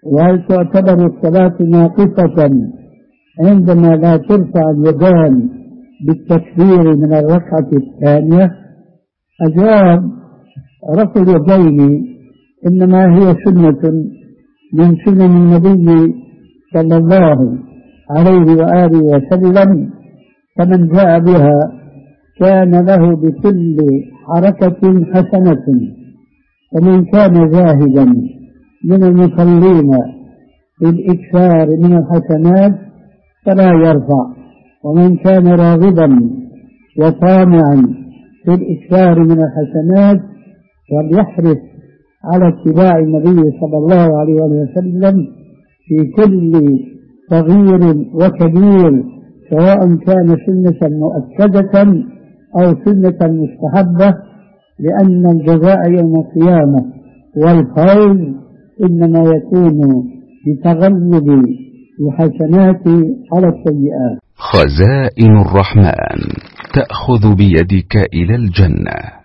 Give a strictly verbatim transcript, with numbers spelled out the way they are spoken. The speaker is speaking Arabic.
وهل تعتبر الصلاة ناقصة عندما لا ترفع اليدان بالتكبير من الركعة الثانية؟ الجواب: رفع اليدين إنما هي سنة من سنن النبي صلى الله عليه وآله وسلم، فمن جاء بها كان له بكل حركة حسنة، ومن كان زاهدا من المصلين بالإكثار من الحسنات فلا يرفع، ومن كان راغبا وطامعا في الإكثار من الحسنات فليحرص على اتباع النبي صلى الله عليه وسلم في كل صغير وكبير، سواء كان سنة مؤكدة أو سنة مستحبة، لأن الجزاء يوم القيامة والفوز إنما يكون بتغلب الحسنات على السيئات. خزائن الرحمن تأخذ بيدك إلى الجنة.